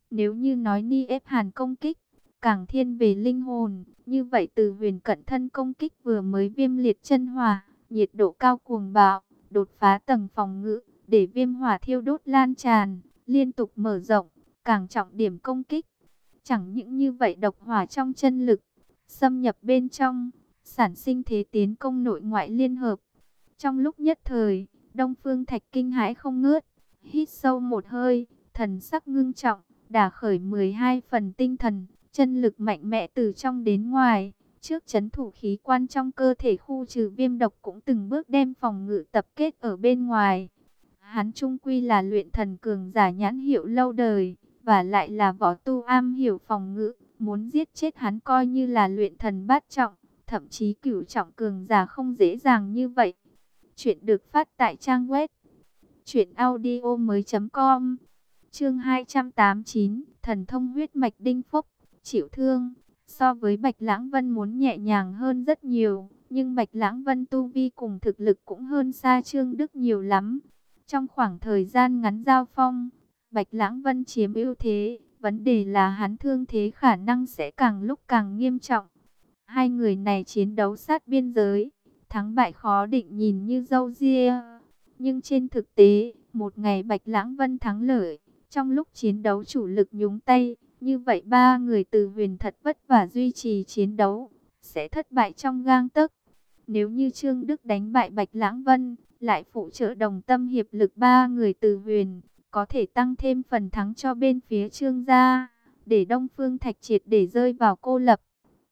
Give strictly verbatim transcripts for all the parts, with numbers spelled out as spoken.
Nếu như nói Ni ép Hàn công kích càng thiên về linh hồn, như vậy Từ Huyền cận thân công kích vừa mới viêm liệt chân hỏa, nhiệt độ cao cuồng bạo, đột phá tầng phòng ngự, để viêm hỏa thiêu đốt lan tràn, liên tục mở rộng, càng trọng điểm công kích. Chẳng những như vậy, độc hỏa trong chân lực xâm nhập bên trong, sản sinh thế tiến công nội ngoại liên hợp. Trong lúc nhất thời, Đông Phương Thạch kinh hãi không ngớt, hít sâu một hơi, thần sắc ngưng trọng, đả khởi mười hai phần tinh thần, chân lực mạnh mẽ từ trong đến ngoài, trước trấn thủ khí quan trong cơ thể khu trừ viêm độc, cũng từng bước đem phòng ngự tập kết ở bên ngoài. Hắn trung quy là luyện thần cường giả nhãn hiệu lâu đời, và lại là võ tu am hiểu phòng ngự, muốn giết chết hắn coi như là luyện thần bát trọng, thậm chí cửu trọng cường giả không dễ dàng như vậy. Chuyện được phát tại trang web truyện audio mới com. Chương hai trăm tám mươi chín, thần thông huyết mạch đinh phúc, chịu thương. So với Bạch Lãng Vân muốn nhẹ nhàng hơn rất nhiều, nhưng Bạch Lãng Vân tu vi cùng thực lực cũng hơn xa Trương Đức nhiều lắm. Trong khoảng thời gian ngắn giao phong, Bạch Lãng Vân chiếm ưu thế, vấn đề là hắn thương thế khả năng sẽ càng lúc càng nghiêm trọng. Hai người này chiến đấu sát biên giới, thắng bại khó định nhìn như râu ria. Nhưng trên thực tế, một ngày Bạch Lãng Vân thắng lợi, trong lúc chiến đấu chủ lực nhúng tay, như vậy ba người Từ Huyền thật vất vả duy trì chiến đấu, sẽ thất bại trong gang tấc. Nếu như Trương Đức đánh bại Bạch Lãng Vân, lại phụ trợ đồng tâm hiệp lực ba người Từ Huyền, có thể tăng thêm phần thắng cho bên phía Trương gia, để Đông Phương Thạch triệt để rơi vào cô lập.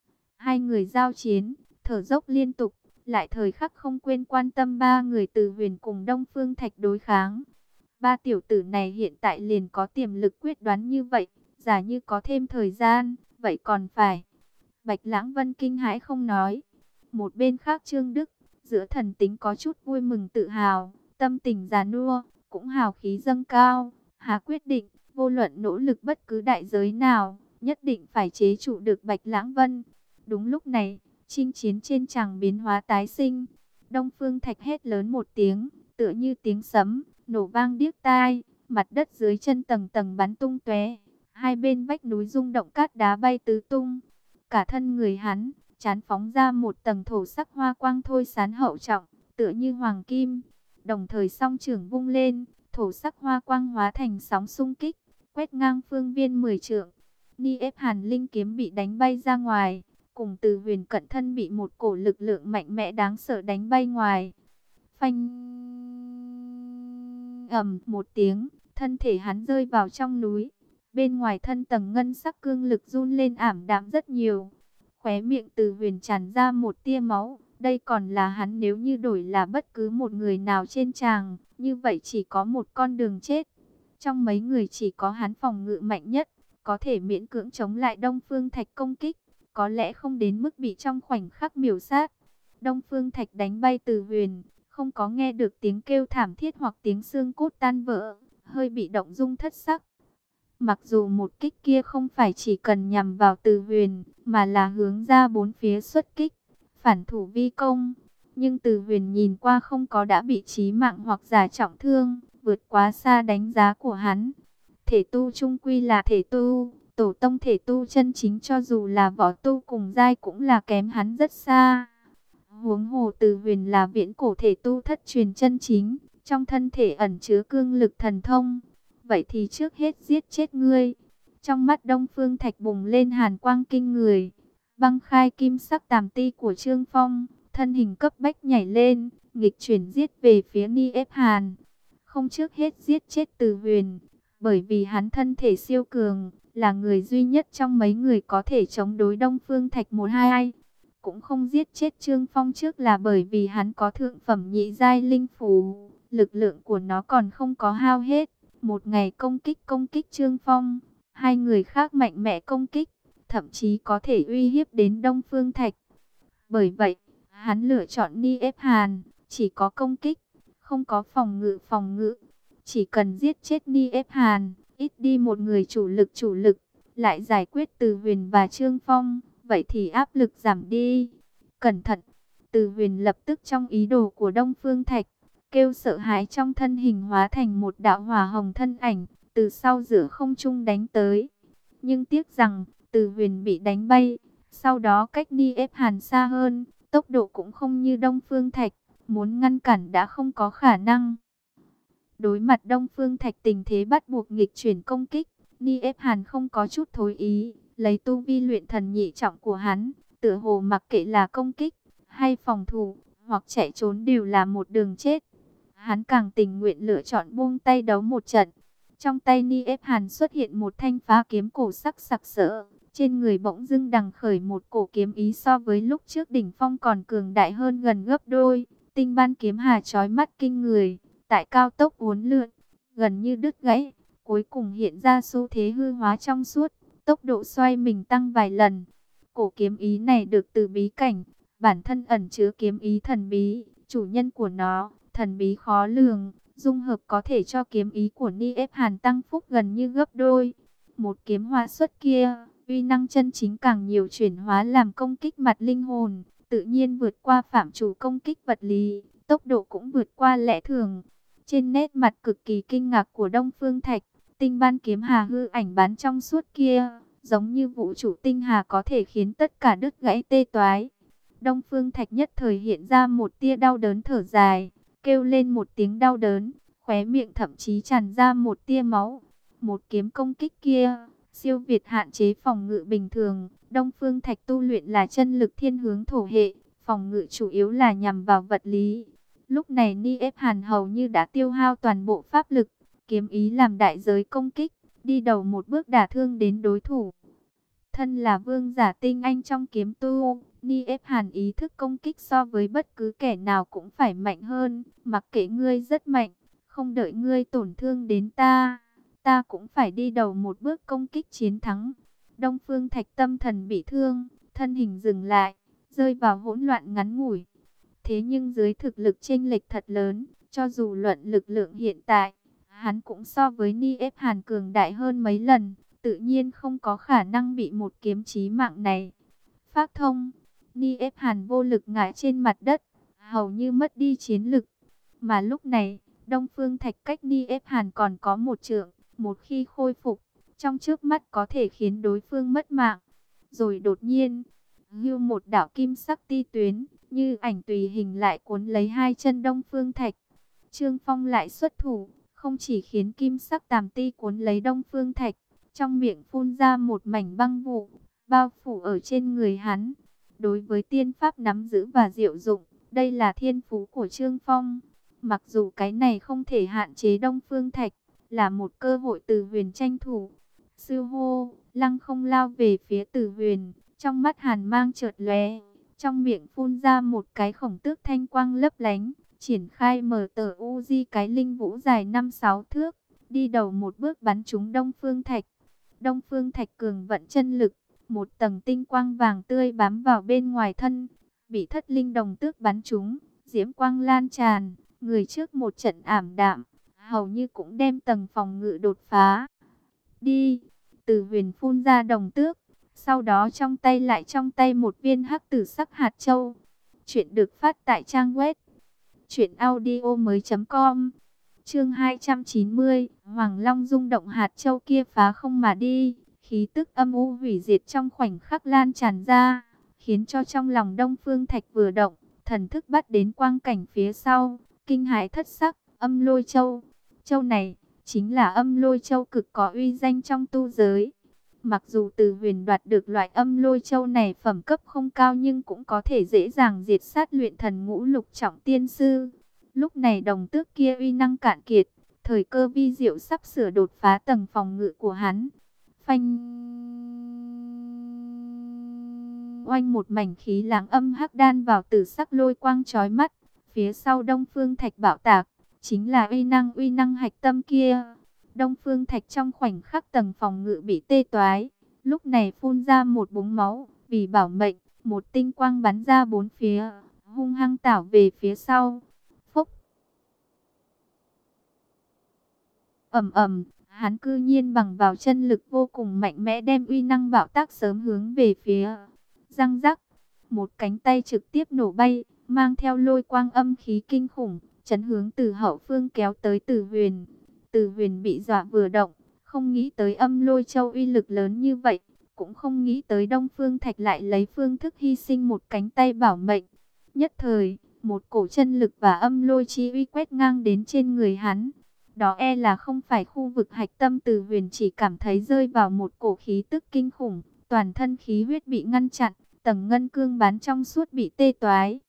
Hai người giao chiến, thở dốc liên tục, lại thời khắc không quên quan tâm ba người Từ Huyền cùng Đông Phương Thạch đối kháng. Ba tiểu tử này hiện tại liền có tiềm lực quyết đoán như vậy, giả như có thêm thời gian, vậy còn phải. Bạch Lãng Vân kinh hãi không nói. Một bên khác Trương Đức, giữa thần tính có chút vui mừng tự hào, tâm tình già nua, cũng hào khí dâng cao, hà quyết định, vô luận nỗ lực bất cứ đại giới nào, nhất định phải chế trụ được Bạch Lãng Vân. Đúng lúc này, chinh chiến trên tràng biến hóa tái sinh. Đông Phương Thạch hét lớn một tiếng, tựa như tiếng sấm, nổ vang điếc tai, mặt đất dưới chân tầng tầng bắn tung tóe, hai bên vách núi rung động, cát đá bay tứ tung. Cả thân người hắn, chán phóng ra một tầng thổ sắc hoa quang thôi sán hậu trọng, tựa như hoàng kim. Đồng thời song trưởng vung lên, thổ sắc hoa quang hóa thành sóng xung kích, quét ngang phương viên mười trượng. Ni ép Hàn linh kiếm bị đánh bay ra ngoài, cùng Từ Huyền cận thân bị một cổ lực lượng mạnh mẽ đáng sợ đánh bay ngoài. Phanh, ầm một tiếng, thân thể hắn rơi vào trong núi. Bên ngoài thân tầng ngân sắc cương lực run lên ảm đạm rất nhiều. Khóe miệng Từ Huyền tràn ra một tia máu. Đây còn là hắn, nếu như đổi là bất cứ một người nào trên tràng, như vậy chỉ có một con đường chết. Trong mấy người chỉ có hắn phòng ngự mạnh nhất, có thể miễn cưỡng chống lại Đông Phương Thạch công kích, có lẽ không đến mức bị trong khoảnh khắc miểu sát. Đông Phương Thạch đánh bay Từ Huyền, không có nghe được tiếng kêu thảm thiết hoặc tiếng xương cốt tan vỡ, hơi bị động dung thất sắc. Mặc dù một kích kia không phải chỉ cần nhằm vào Từ Huyền, mà là hướng ra bốn phía xuất kích, phản thủ vi công, nhưng Từ Huyền nhìn qua không có đã bị chí mạng hoặc giả trọng thương, vượt quá xa đánh giá của hắn. Thể tu trung quy là thể tu, tổ tông thể tu chân chính cho dù là võ tu cùng giai cũng là kém hắn rất xa. Huống hồ Từ Huyền là viễn cổ thể tu thất truyền chân chính, trong thân thể ẩn chứa cương lực thần thông. Vậy thì trước hết giết chết ngươi. Trong mắt Đông Phương Thạch bùng lên hàn quang kinh người, băng khai kim sắc tàm ti của Trương Phong, thân hình cấp bách nhảy lên, nghịch chuyển giết về phía Ni ép Hàn. Không trước hết giết chết Từ Huyền, bởi vì hắn thân thể siêu cường, là người duy nhất trong mấy người có thể chống đối Đông Phương Thạch một hai ai. Cũng không giết chết Trương Phong trước là bởi vì hắn có thượng phẩm nhị giai linh phù, lực lượng của nó còn không có hao hết. Một ngày công kích công kích Trương Phong, hai người khác mạnh mẽ công kích, thậm chí có thể uy hiếp đến Đông Phương Thạch. Bởi vậy, hắn lựa chọn Ni ép Hàn, chỉ có công kích, không có phòng ngự phòng ngự. Chỉ cần giết chết Ni ép Hàn, ít đi một người chủ lực chủ lực, lại giải quyết Từ Huyền và Trương Phong, vậy thì áp lực giảm đi. Cẩn thận! Từ Huyền lập tức trong ý đồ của Đông Phương Thạch, kêu sợ hãi trong thân hình hóa thành một đạo hỏa hồng thân ảnh, từ sau giữa không trung đánh tới. Nhưng tiếc rằng, Từ Huyền bị đánh bay, sau đó cách Ni ép Hàn xa hơn, tốc độ cũng không như Đông Phương Thạch, muốn ngăn cản đã không có khả năng. Đối mặt Đông Phương Thạch tình thế bắt buộc nghịch chuyển công kích, Ni ép Hàn không có chút thối ý, lấy tu vi luyện thần nhị trọng của hắn, tựa hồ mặc kệ là công kích hay phòng thủ, hoặc chạy trốn đều là một đường chết. Hắn càng tình nguyện lựa chọn buông tay đấu một trận. Trong tay Ni ép Hàn xuất hiện một thanh phá kiếm cổ sắc sặc sỡ, trên người bỗng dưng đằng khởi một cổ kiếm ý so với lúc trước đỉnh phong còn cường đại hơn gần gấp đôi. Tinh ban kiếm hà chói mắt kinh người, tại cao tốc uốn lượn, gần như đứt gãy, cuối cùng hiện ra xu thế hư hóa trong suốt, tốc độ xoay mình tăng vài lần. Cổ kiếm ý này được từ bí cảnh, bản thân ẩn chứa kiếm ý thần bí, chủ nhân của nó, thần bí khó lường, dung hợp có thể cho kiếm ý của Ni ép Hàn tăng phúc gần như gấp đôi. Một kiếm hóa xuất kia, uy năng chân chính càng nhiều chuyển hóa làm công kích mặt linh hồn, tự nhiên vượt qua phạm trù công kích vật lý, tốc độ cũng vượt qua lẽ thường. Trên nét mặt cực kỳ kinh ngạc của Đông Phương Thạch, tinh ban kiếm hà hư ảnh bán trong suốt kia, giống như vũ trụ tinh hà có thể khiến tất cả đứt gãy tê toái. Đông Phương Thạch nhất thời hiện ra một tia đau đớn thở dài, kêu lên một tiếng đau đớn, khóe miệng thậm chí tràn ra một tia máu. Một kiếm công kích kia, siêu việt hạn chế phòng ngự bình thường. Đông Phương Thạch tu luyện là chân lực thiên hướng thổ hệ, phòng ngự chủ yếu là nhằm vào vật lý. Lúc này Ni ép Hàn hầu như đã tiêu hao toàn bộ pháp lực, kiếm ý làm đại giới công kích, đi đầu một bước đả thương đến đối thủ. Thân là vương giả tinh anh trong kiếm tu, Ni ép Hàn ý thức công kích so với bất cứ kẻ nào cũng phải mạnh hơn. Mặc kệ ngươi rất mạnh, không đợi ngươi tổn thương đến ta, ta cũng phải đi đầu một bước công kích chiến thắng. Đông Phương Thạch tâm thần bị thương, thân hình dừng lại, rơi vào hỗn loạn ngắn ngủi. Thế nhưng dưới thực lực chênh lệch thật lớn, cho dù luận lực lượng hiện tại, hắn cũng so với Ni ép Hàn cường đại hơn mấy lần, tự nhiên không có khả năng bị một kiếm chí mạng này phát thông. Ni ép Hàn vô lực ngã trên mặt đất, hầu như mất đi chiến lực. Mà lúc này, Đông Phương Thạch cách Ni ép Hàn còn có một trượng, một khi khôi phục, trong chớp mắt có thể khiến đối phương mất mạng. Rồi đột nhiên, hưu một đạo kim sắc ti tuyến, như ảnh tùy hình lại cuốn lấy hai chân Đông Phương Thạch. Trương Phong lại xuất thủ, không chỉ khiến kim sắc tàm ti cuốn lấy Đông Phương Thạch, trong miệng phun ra một mảnh băng vụ, bao phủ ở trên người hắn. Đối với tiên pháp nắm giữ và diệu dụng, đây là thiên phú của Trương Phong. Mặc dù cái này không thể hạn chế Đông Phương Thạch, là một cơ hội Từ Huyền tranh thủ. Sư hô, lăng không lao về phía Từ Huyền, trong mắt hàn mang chợt lóe, trong miệng phun ra một cái khổng tước thanh quang lấp lánh, triển khai mở tờ Uzi cái linh vũ dài năm sáu thước, đi đầu một bước bắn trúng Đông Phương Thạch. Đông Phương Thạch cường vận chân lực, một tầng tinh quang vàng tươi bám vào bên ngoài thân, bị thất linh đồng tước bắn trúng, diễm quang lan tràn, người trước một trận ảm đạm, hầu như cũng đem tầng phòng ngự đột phá. Đi, Từ Huyền phun ra đồng tước, sau đó trong tay lại trong tay một viên hắc tử sắc hạt châu. Chuyện được phát tại trang web truyện audio mới chấm com. Chương hai trăm chín mươi, Hoàng Long rung động hạt châu kia phá không mà đi, khí tức âm u hủy diệt trong khoảnh khắc lan tràn ra, khiến cho trong lòng Đông Phương Thạch vừa động, thần thức bắt đến quang cảnh phía sau, kinh hãi thất sắc. Âm Lôi Châu, châu này chính là Âm Lôi Châu cực có uy danh trong tu giới. Mặc dù Từ Huyền đoạt được loại Âm Lôi Châu này phẩm cấp không cao, nhưng cũng có thể dễ dàng diệt sát luyện thần ngũ lục trọng tiên sư. Lúc này đồng tước kia uy năng cạn kiệt, thời cơ vi diệu sắp sửa đột phá tầng phòng ngự của hắn. Phanh, oanh, một mảnh khí láng âm hắc đan vào tử sắc lôi quang chói mắt. Phía sau Đông Phương Thạch bạo tạc, chính là uy năng uy năng hạch tâm kia. Đông Phương Thạch trong khoảnh khắc tầng phòng ngự bị tê toái, lúc này phun ra một búng máu, vì bảo mệnh, một tinh quang bắn ra bốn phía, hung hăng tảo về phía sau. Phúc! Ầm ầm, hắn cư nhiên bằng vào chân lực vô cùng mạnh mẽ đem uy năng bạo tác sớm hướng về phía. Răng rắc, một cánh tay trực tiếp nổ bay, mang theo lôi quang âm khí kinh khủng, chấn hướng từ hậu phương kéo tới Từ Huyền. Từ Huyền bị dọa vừa động, Không nghĩ tới Âm Lôi Châu uy lực lớn như vậy, cũng không nghĩ tới Đông Phương Thạch lại lấy phương thức hy sinh một cánh tay bảo mệnh. Nhất thời, một cổ chân lực và âm lôi chi uy quét ngang đến trên người hắn. Đó e là không phải khu vực hạch tâm. Từ Huyền chỉ cảm thấy rơi vào một cổ khí tức kinh khủng, toàn thân khí huyết bị ngăn chặn, tầng ngân cương bán trong suốt bị tê toái.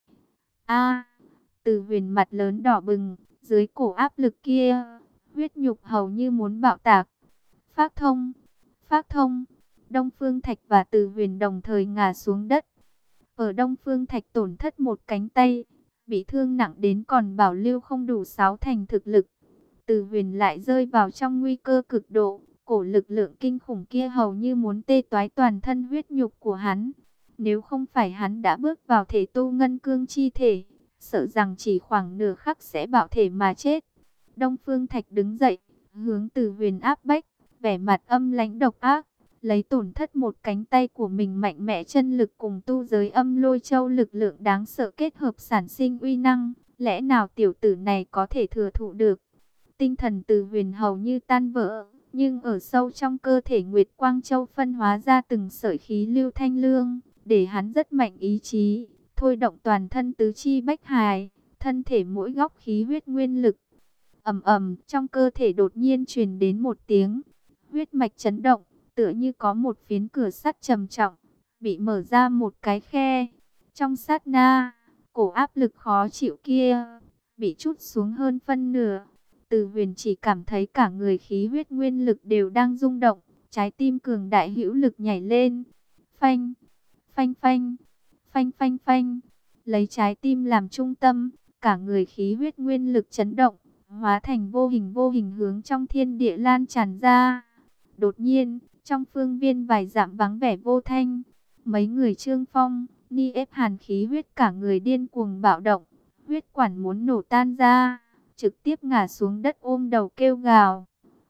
A, Từ Huyền mặt lớn đỏ bừng, dưới cổ áp lực kia, huyết nhục hầu như muốn bạo tạc. Phác thông, Phác thông, Đông Phương Thạch và Từ Huyền đồng thời ngã xuống đất. Ở Đông Phương Thạch tổn thất một cánh tay, bị thương nặng đến còn bảo lưu không đủ sáu thành thực lực. Từ Huyền lại rơi vào trong nguy cơ cực độ, cổ lực lượng kinh khủng kia hầu như muốn tê toái toàn thân huyết nhục của hắn. Nếu không phải hắn đã bước vào thể tu ngân cương chi thể, sợ rằng chỉ khoảng nửa khắc sẽ bạo thể mà chết. Đông Phương Thạch đứng dậy, hướng Từ Huyền áp bách, vẻ mặt âm lãnh độc ác, lấy tổn thất một cánh tay của mình mạnh mẽ chân lực cùng tu giới âm lôi châu lực lượng đáng sợ kết hợp sản sinh uy năng, lẽ nào tiểu tử này có thể thừa thụ được. Tinh thần Từ Huyền hầu như tan vỡ, nhưng ở sâu trong cơ thể Nguyệt Quang Châu phân hóa ra từng sợi khí lưu thanh lương, để hắn rất mạnh ý chí, thôi động toàn thân tứ chi bách hài, thân thể mỗi góc khí huyết nguyên lực. Ầm ầm, trong cơ thể đột nhiên truyền đến một tiếng huyết mạch chấn động, tựa như có một phiến cửa sắt trầm trọng bị mở ra một cái khe. Trong sát na, cổ áp lực khó chịu kia bị trút xuống hơn phân nửa. Từ Huyền chỉ cảm thấy cả người khí huyết nguyên lực đều đang rung động, trái tim cường đại hữu lực nhảy lên. Phanh, phanh phanh, phanh phanh phanh, lấy trái tim làm trung tâm, cả người khí huyết nguyên lực chấn động, hóa thành vô hình vô hình hướng trong thiên địa lan tràn ra. Đột nhiên, trong phương viên vài dặm vắng vẻ vô thanh, mấy người Trương Phong, Ni ép hàn khí huyết cả người điên cuồng bạo động, huyết quản muốn nổ tan ra, trực tiếp ngã xuống đất ôm đầu kêu gào.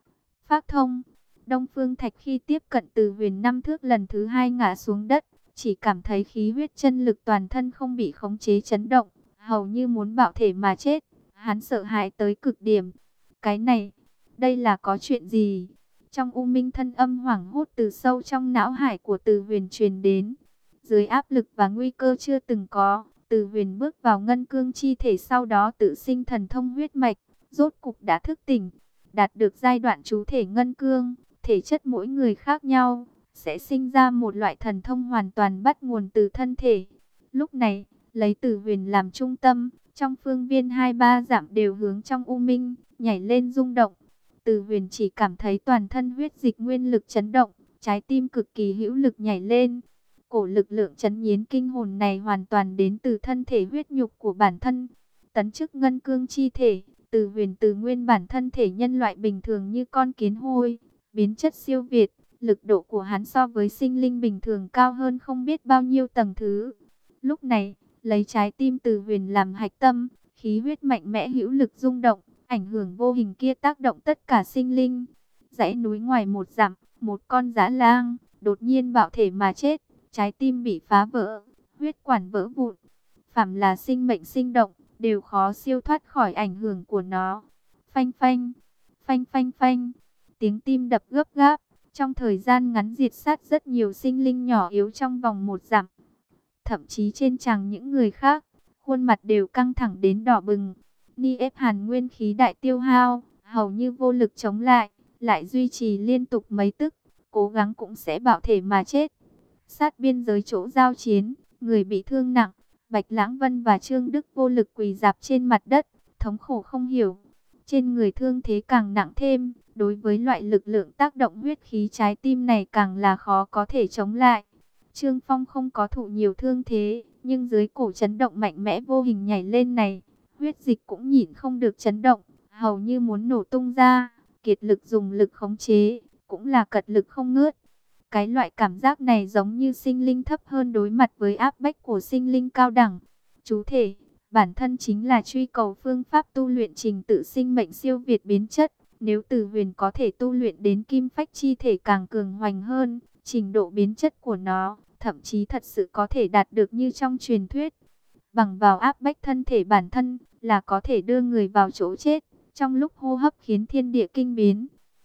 Phác thông, Đông Phương Thạch khi tiếp cận Từ Huyền năm thước lần thứ hai ngã xuống đất, chỉ cảm thấy khí huyết chân lực toàn thân không bị khống chế chấn động, hầu như muốn bạo thể mà chết. Hắn sợ hãi tới cực điểm. Cái này, đây là có chuyện gì? Trong u minh thân âm hoảng hốt từ sâu trong não hải của Từ Huyền truyền đến. Dưới áp lực và nguy cơ chưa từng có, Từ Huyền bước vào ngân cương chi thể, sau đó tự sinh thần thông huyết mạch, rốt cục đã thức tỉnh, đạt được giai đoạn chú thể ngân cương. Thể chất mỗi người khác nhau, sẽ sinh ra một loại thần thông hoàn toàn bắt nguồn từ thân thể. Lúc này, lấy Từ Huyền làm trung tâm, trong phương viên hai ba dặm đều hướng trong u minh, nhảy lên rung động. Từ Huyền chỉ cảm thấy toàn thân huyết dịch nguyên lực chấn động, trái tim cực kỳ hữu lực nhảy lên. Cổ lực lượng chấn nhiến kinh hồn này hoàn toàn đến từ thân thể huyết nhục của bản thân. Tấn chức ngân cương chi thể, Từ Huyền từ nguyên bản thân thể nhân loại bình thường như con kiến hôi, biến chất siêu việt, lực độ của hắn so với sinh linh bình thường cao hơn không biết bao nhiêu tầng thứ. Lúc này, lấy trái tim Từ Huyền làm hạch tâm, khí huyết mạnh mẽ hữu lực rung động, ảnh hưởng vô hình kia tác động tất cả sinh linh. Dãy núi ngoài một dặm, một con dã lang đột nhiên bạo thể mà chết, trái tim bị phá vỡ, huyết quản vỡ vụn. Phàm là sinh mệnh sinh động, đều khó siêu thoát khỏi ảnh hưởng của nó. Phanh phanh, phanh phanh phanh, tiếng tim đập gấp gáp, trong thời gian ngắn diệt sát rất nhiều sinh linh nhỏ yếu trong vòng một dặm. Thậm chí trên tràng những người khác, khuôn mặt đều căng thẳng đến đỏ bừng. Ni ép hàn nguyên khí đại tiêu hao, hầu như vô lực chống lại, lại duy trì liên tục mấy tức, cố gắng cũng sẽ bạo thể mà chết. Sát biên giới chỗ giao chiến, người bị thương nặng, Bạch Lãng Vân và Trương Đức vô lực quỳ rạp trên mặt đất, thống khổ không hiểu. Trên người thương thế càng nặng thêm, đối với loại lực lượng tác động huyết khí trái tim này càng là khó có thể chống lại. Trương Phong không có thụ nhiều thương thế, nhưng dưới cổ chấn động mạnh mẽ vô hình nhảy lên này, huyết dịch cũng nhịn không được chấn động, hầu như muốn nổ tung ra, kiệt lực dùng lực khống chế, cũng là cật lực không ngớt. Cái loại cảm giác này giống như sinh linh thấp hơn đối mặt với áp bách của sinh linh cao đẳng. Chú thể, bản thân chính là truy cầu phương pháp tu luyện trình tự sinh mệnh siêu việt biến chất. Nếu Từ Huyền có thể tu luyện đến kim phách chi thể càng cường hoành hơn, trình độ biến chất của nó, thậm chí thật sự có thể đạt được như trong truyền thuyết. Bằng vào áp bách thân thể bản thân, là có thể đưa người vào chỗ chết, trong lúc hô hấp khiến thiên địa kinh biến.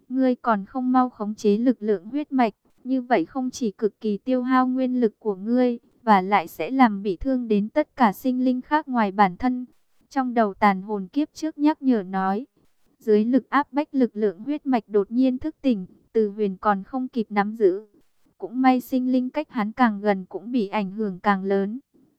ngươi còn không mau khống chế lực lượng huyết mạch, như vậy không chỉ cực kỳ tiêu hao nguyên lực của ngươi, và lại sẽ làm bị thương đến tất cả sinh linh khác ngoài bản thân. Trong đầu tàn hồn kiếp trước nhắc nhở nói, dưới lực áp bách lực lượng huyết mạch đột nhiên thức tỉnh, Từ Huyền còn không kịp nắm giữ. Cũng may sinh linh cách hắn càng gần cũng bị ảnh hưởng càng lớn.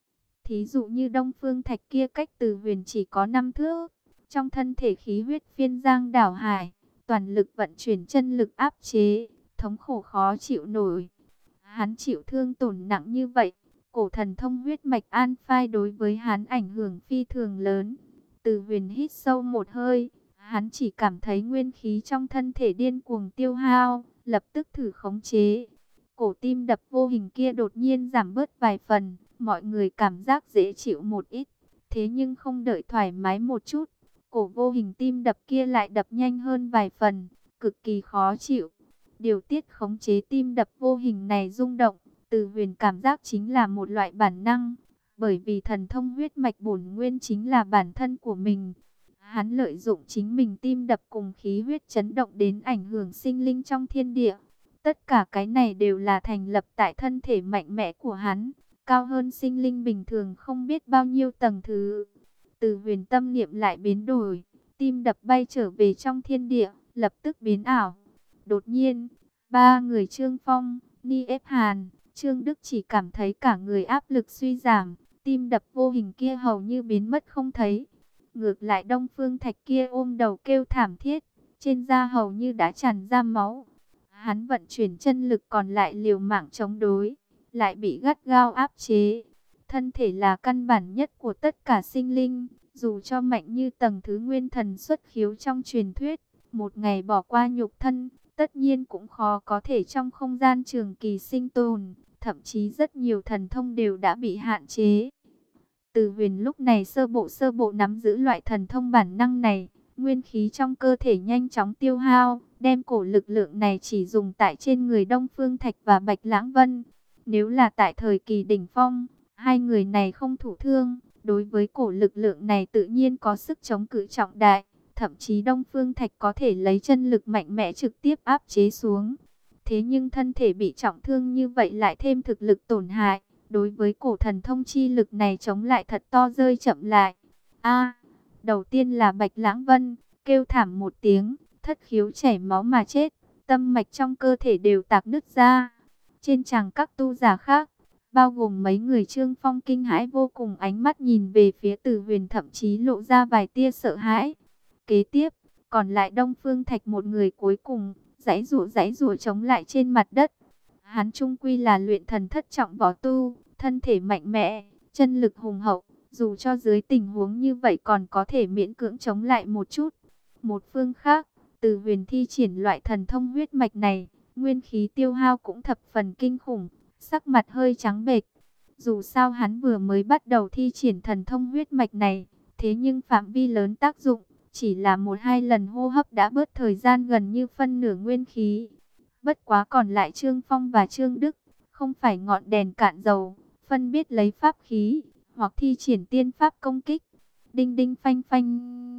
Thí dụ như Đông Phương Thạch kia cách Từ Huyền chỉ có năm thước, trong thân thể khí huyết phiên giang đảo hải, toàn lực vận chuyển chân lực áp chế, thống khổ khó chịu nổi. Hắn chịu thương tổn nặng như vậy, cổ thần thông huyết mạch an phai đối với hắn ảnh hưởng phi thường lớn. Từ Huyền hít sâu một hơi, hắn chỉ cảm thấy nguyên khí trong thân thể điên cuồng tiêu hao, lập tức thử khống chế. Cổ tim đập vô hình kia đột nhiên giảm bớt vài phần, mọi người cảm giác dễ chịu một ít. Thế nhưng không đợi thoải mái một chút, cổ vô hình tim đập kia lại đập nhanh hơn vài phần, cực kỳ khó chịu. Điều tiết khống chế tim đập vô hình này rung động, Từ Huyền cảm giác chính là một loại bản năng, bởi vì thần thông huyết mạch bổn nguyên chính là bản thân của mình. Hắn lợi dụng chính mình tim đập cùng khí huyết chấn động đến ảnh hưởng sinh linh trong thiên địa. Tất cả cái này đều là thành lập tại thân thể mạnh mẽ của hắn, cao hơn sinh linh bình thường không biết bao nhiêu tầng thứ. Từ Huyền tâm niệm lại biến đổi, tim đập bay trở về trong thiên địa, lập tức biến ảo. Đột nhiên, ba người Trương Phong, Ni Ép Hàn, Trương Đức chỉ cảm thấy cả người áp lực suy giảm, tim đập vô hình kia hầu như biến mất không thấy. Ngược lại Đông Phương Thạch kia ôm đầu kêu thảm thiết, trên da hầu như đã tràn ra máu. Hắn vận chuyển chân lực còn lại liều mạng chống đối, lại bị gắt gao áp chế. Thân thể là căn bản nhất của tất cả sinh linh, dù cho mạnh như tầng thứ nguyên thần xuất khiếu trong truyền thuyết, một ngày bỏ qua nhục thân, tất nhiên cũng khó có thể trong không gian trường kỳ sinh tồn, thậm chí rất nhiều thần thông đều đã bị hạn chế. Từ Huyền lúc này sơ bộ sơ bộ nắm giữ loại thần thông bản năng này, nguyên khí trong cơ thể nhanh chóng tiêu hao, đem cổ lực lượng này chỉ dùng tại trên người Đông Phương Thạch và Bạch Lãng Vân. Nếu là tại thời kỳ đỉnh phong, hai người này không thụ thương, đối với cổ lực lượng này tự nhiên có sức chống cự trọng đại, thậm chí Đông Phương Thạch có thể lấy chân lực mạnh mẽ trực tiếp áp chế xuống. Thế nhưng thân thể bị trọng thương như vậy lại thêm thực lực tổn hại, đối với cổ thần thông chi lực này chống lại thật to rơi chậm lại. A, đầu tiên là Bạch Lãng Vân, kêu thảm một tiếng, thất khiếu chảy máu mà chết, tâm mạch trong cơ thể đều tạc nứt ra. Trên tràng các tu giả khác, bao gồm mấy người Trương Phong kinh hãi vô cùng, ánh mắt nhìn về phía Từ Huyền thậm chí lộ ra vài tia sợ hãi. Kế tiếp, còn lại Đông Phương Thạch một người cuối cùng, giãy giụa giãy giụa chống lại trên mặt đất. Hắn trung quy là luyện thần thất trọng võ tu, thân thể mạnh mẽ, chân lực hùng hậu, dù cho dưới tình huống như vậy còn có thể miễn cưỡng chống lại một chút. Một phương khác, Từ Huyền thi triển loại thần thông huyết mạch này, nguyên khí tiêu hao cũng thập phần kinh khủng, sắc mặt hơi trắng bệch. Dù sao hắn vừa mới bắt đầu thi triển thần thông huyết mạch này, thế nhưng phạm vi lớn tác dụng, chỉ là một hai lần hô hấp đã bớt thời gian gần như phân nửa nguyên khí. Bất quá còn lại Trương Phong và Trương Đức, không phải ngọn đèn cạn dầu, phân biết lấy pháp khí, hoặc thi triển tiên pháp công kích. Đinh đinh phanh phanh.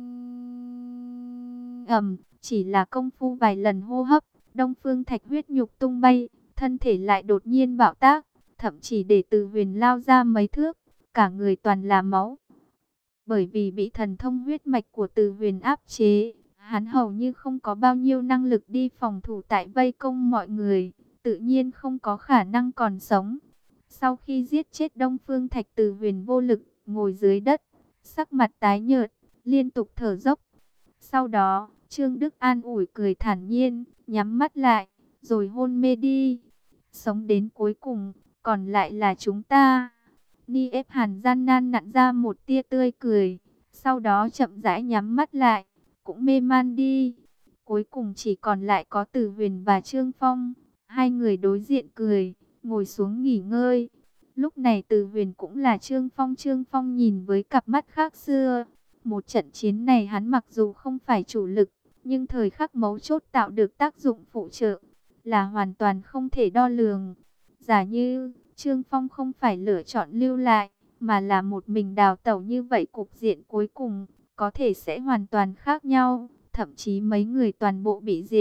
Ầm, chỉ là công phu vài lần hô hấp, Đông Phương Thạch huyết nhục tung bay, thân thể lại đột nhiên bạo tác, thậm chí để Từ Huyền lao ra mấy thước, cả người toàn là máu. Bởi vì bị thần thông huyết mạch của Từ Huyền áp chế, hắn hầu như không có bao nhiêu năng lực đi phòng thủ tại vây công mọi người, tự nhiên không có khả năng còn sống. Sau khi giết chết Đông Phương Thạch, Từ Huyền vô lực, ngồi dưới đất, sắc mặt tái nhợt, liên tục thở dốc. Sau đó, Trương Đức an ủi cười thản nhiên, nhắm mắt lại, rồi hôn mê đi. Sống đến cuối cùng, còn lại là chúng ta. Ni Ép Hàn gian nan nặn ra một tia tươi cười, sau đó chậm rãi nhắm mắt lại, cũng mê man đi. Cuối cùng chỉ còn lại có Từ Huyền và Trương Phong, hai người đối diện cười, ngồi xuống nghỉ ngơi. Lúc này Từ Huyền cũng là Trương Phong, Trương Phong nhìn với cặp mắt khác xưa. Một trận chiến này hắn mặc dù không phải chủ lực, nhưng thời khắc mấu chốt tạo được tác dụng phụ trợ, là hoàn toàn không thể đo lường. Giả như Trương Phong không phải lựa chọn lưu lại, mà là một mình đào tẩu như vậy, cục diện cuối cùng có thể sẽ hoàn toàn khác nhau. Thậm chí mấy người toàn bộ bị diệt,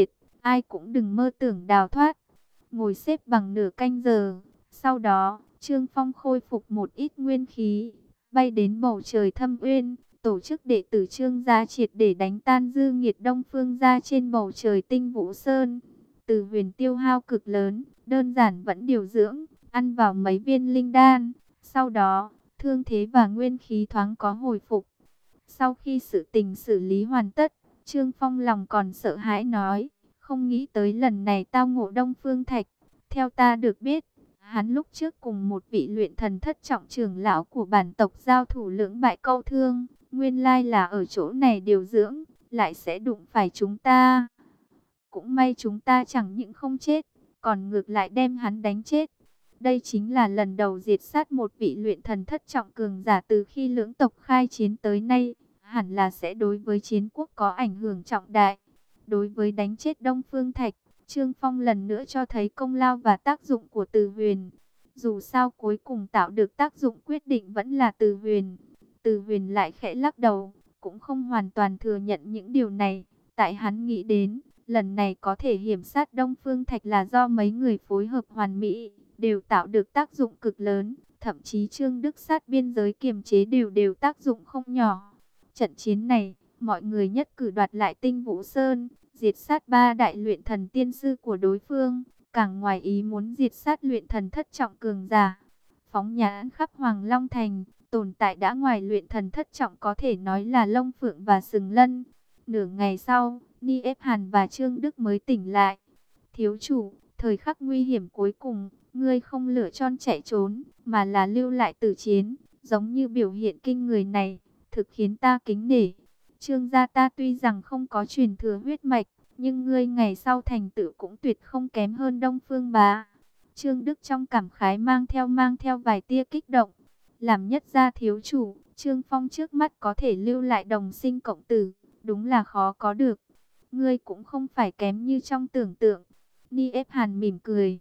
ai cũng đừng mơ tưởng đào thoát. Ngồi xếp bằng nửa canh giờ, sau đó, Trương Phong khôi phục một ít nguyên khí, bay đến bầu trời Thâm Uyên, tổ chức đệ tử Trương gia triệt để đánh tan dư nghiệt Đông Phương gia trên bầu trời Tinh Vũ Sơn. Từ Huyền tiêu hao cực lớn, đơn giản vẫn điều dưỡng, ăn vào mấy viên linh đan, sau đó, thương thế và nguyên khí thoáng có hồi phục. Sau khi sự tình xử lý hoàn tất, Trương Phong lòng còn sợ hãi nói, không nghĩ tới lần này tao ngộ Đông Phương Thạch. Theo ta được biết, hắn lúc trước cùng một vị luyện thần thất trọng trưởng lão của bản tộc giao thủ lưỡng bại câu thương, nguyên lai là ở chỗ này điều dưỡng, lại sẽ đụng phải chúng ta. Cũng may chúng ta chẳng những không chết, còn ngược lại đem hắn đánh chết. Đây chính là lần đầu diệt sát một vị luyện thần thất trọng cường giả từ khi lưỡng tộc khai chiến tới nay, hẳn là sẽ đối với chiến quốc có ảnh hưởng trọng đại. Đối với đánh chết Đông Phương Thạch, Trương Phong lần nữa cho thấy công lao và tác dụng của Từ Huyền. Dù sao cuối cùng tạo được tác dụng quyết định vẫn là Từ Huyền. Từ Huyền lại khẽ lắc đầu, cũng không hoàn toàn thừa nhận những điều này. Tại hắn nghĩ đến, lần này có thể hiểm sát Đông Phương Thạch là do mấy người phối hợp hoàn mỹ, đều tạo được tác dụng cực lớn. Thậm chí Trương Đức sát biên giới kiềm chế đều đều tác dụng không nhỏ. Trận chiến này, mọi người nhất cử đoạt lại Tinh Vũ Sơn, diệt sát ba đại luyện thần tiên sư của đối phương, càng ngoài ý muốn diệt sát luyện thần thất trọng cường giả. Phóng nhãn khắp Hoàng Long Thành, tồn tại đã ngoài luyện thần thất trọng có thể nói là Long Phượng và Sừng Lân. Nửa ngày sau, Ni Ép Hàn và Trương Đức mới tỉnh lại. Thiếu chủ, thời khắc nguy hiểm cuối cùng, ngươi không lựa chọn chạy trốn, mà là lưu lại tử chiến, giống như biểu hiện kinh người này, thực khiến ta kính nể. Trương gia ta tuy rằng không có truyền thừa huyết mạch, nhưng ngươi ngày sau thành tựu cũng tuyệt không kém hơn Đông Phương bá. Trương Đức trong cảm khái mang theo mang theo vài tia kích động. Làm nhất gia thiếu chủ, Trương Phong trước mắt có thể lưu lại đồng sinh cộng tử, đúng là khó có được. Ngươi cũng không phải kém như trong tưởng tượng. Ni Ép Hàn mỉm cười.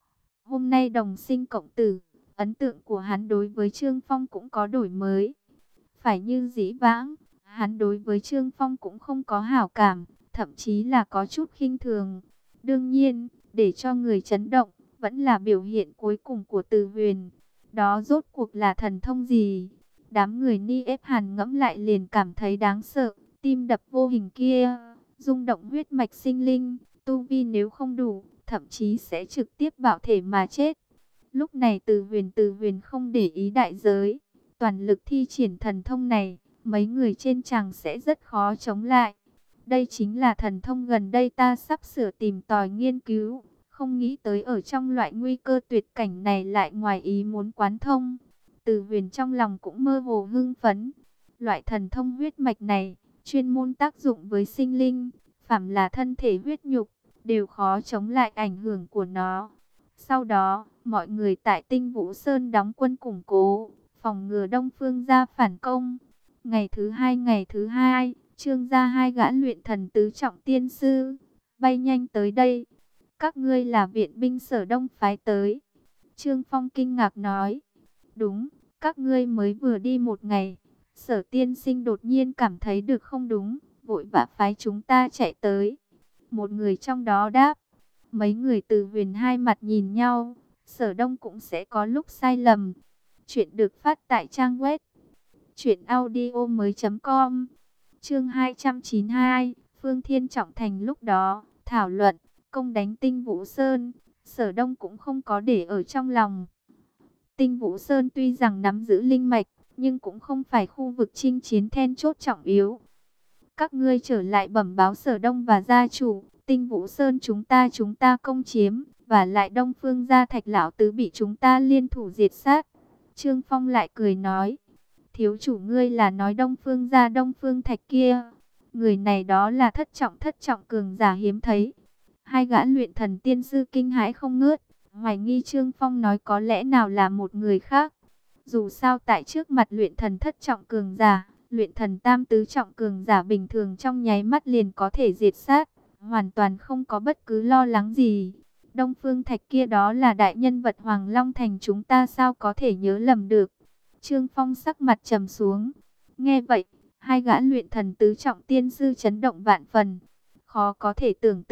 Hôm nay đồng sinh cộng tử, ấn tượng của hắn đối với Trương Phong cũng có đổi mới. Phải như dĩ vãng, hắn đối với Trương Phong cũng không có hảo cảm, thậm chí là có chút khinh thường. Đương nhiên, để cho người chấn động, vẫn là biểu hiện cuối cùng của Từ Huyền. Đó rốt cuộc là thần thông gì? Đám người Ni Ép Hàn ngẫm lại liền cảm thấy đáng sợ, tim đập vô hình kia, rung động huyết mạch sinh linh, tu vi nếu không đủ, thậm chí sẽ trực tiếp bạo thể mà chết. Lúc này Từ Huyền Từ Huyền không để ý đại giới, toàn lực thi triển thần thông này, mấy người trên tràng sẽ rất khó chống lại. Đây chính là thần thông gần đây ta sắp sửa tìm tòi nghiên cứu, không nghĩ tới ở trong loại nguy cơ tuyệt cảnh này lại ngoài ý muốn quán thông. Từ Huyền trong lòng cũng mơ hồ hưng phấn. Loại thần thông huyết mạch này, chuyên môn tác dụng với sinh linh, phàm là thân thể huyết nhục, đều khó chống lại ảnh hưởng của nó. Sau đó, mọi người tại Tinh Vũ Sơn đóng quân củng cố, phòng ngừa Đông Phương gia phản công. Ngày thứ hai ngày thứ hai, Trương gia hai gã luyện thần tứ trọng tiên sư, bay nhanh tới đây. Các ngươi là viện binh Sở Đông phái tới. Trương Phong kinh ngạc nói. Đúng, các ngươi mới vừa đi một ngày. Sở tiên sinh đột nhiên cảm thấy được không đúng, vội vã phái chúng ta chạy tới. Một người trong đó đáp. Mấy người Từ Huyền hai mặt nhìn nhau, Sở Đông cũng sẽ có lúc sai lầm. Chuyện được phát tại trang web truyện audio mới chấm com. Chương hai trăm chín mươi hai, Phương Thiên Trọng Thành lúc đó, thảo luận, công đánh Tinh Vũ Sơn, Sở Đông cũng không có để ở trong lòng. Tinh Vũ Sơn tuy rằng nắm giữ linh mạch, nhưng cũng không phải khu vực chinh chiến then chốt trọng yếu. Các ngươi trở lại bẩm báo Sở Đông và gia chủ, Tinh Vũ Sơn chúng ta chúng ta công chiếm, và lại Đông Phương gia Thạch lão tứ bị chúng ta liên thủ diệt sát. Trương Phong lại cười nói, thiếu chủ ngươi là nói Đông Phương gia Đông Phương Thạch kia. Người này đó là thất trọng thất trọng cường giả hiếm thấy. Hai gã luyện thần tiên sư kinh hãi không ngớt, hoài nghi Trương Phong nói có lẽ nào là một người khác. Dù sao tại trước mặt luyện thần thất trọng cường giả, luyện thần tam tứ trọng cường giả bình thường trong nháy mắt liền có thể diệt sát, hoàn toàn không có bất cứ lo lắng gì. Đông Phương Thạch kia đó là đại nhân vật Hoàng Long Thành, chúng ta sao có thể nhớ lầm được. Trương Phong sắc mặt trầm xuống. Nghe vậy, hai gã luyện thần tứ trọng tiên sư chấn động vạn phần. Khó có thể tưởng tượng,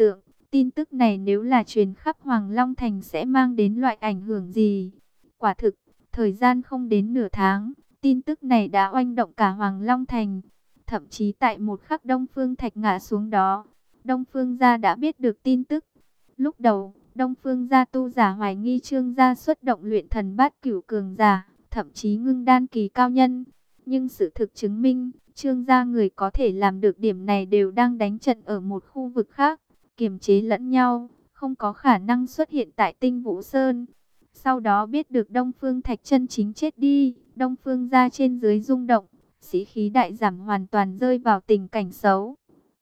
Tin tức này nếu là truyền khắp Hoàng Long Thành sẽ mang đến loại ảnh hưởng gì? Quả thực, thời gian không đến nửa tháng, tin tức này đã oanh động cả Hoàng Long Thành. Thậm chí tại một khắc Đông Phương Thạch ngã xuống đó, Đông Phương gia đã biết được tin tức. Lúc đầu, Đông Phương gia tu giả hoài nghi Trương gia xuất động luyện thần bát cửu cường giả, thậm chí ngưng đan kỳ cao nhân. Nhưng sự thực chứng minh, Trương gia người có thể làm được điểm này đều đang đánh trận ở một khu vực khác, kiềm chế lẫn nhau, không có khả năng xuất hiện tại Tinh Vũ Sơn. Sau đó biết được Đông Phương Thạch chân chính chết đi, Đông Phương gia trên dưới rung động, sĩ khí đại giảm, hoàn toàn rơi vào tình cảnh xấu.